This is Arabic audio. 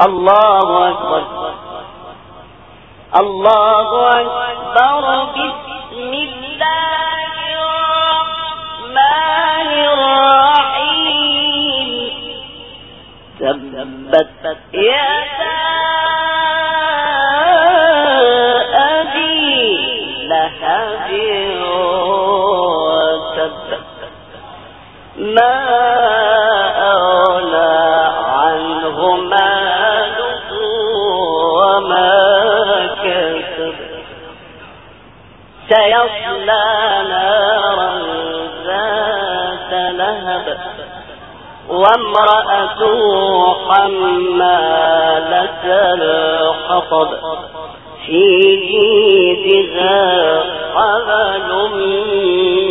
الله أكبر الله أكبر. بسم الله الرحمن الرحيم. تبت يدا أبي لهب وتب ما أغنى عنه ماله وما كسب سيصلى نارا ذات لهب وامرأته حمالة الحطب في جيدها حبل من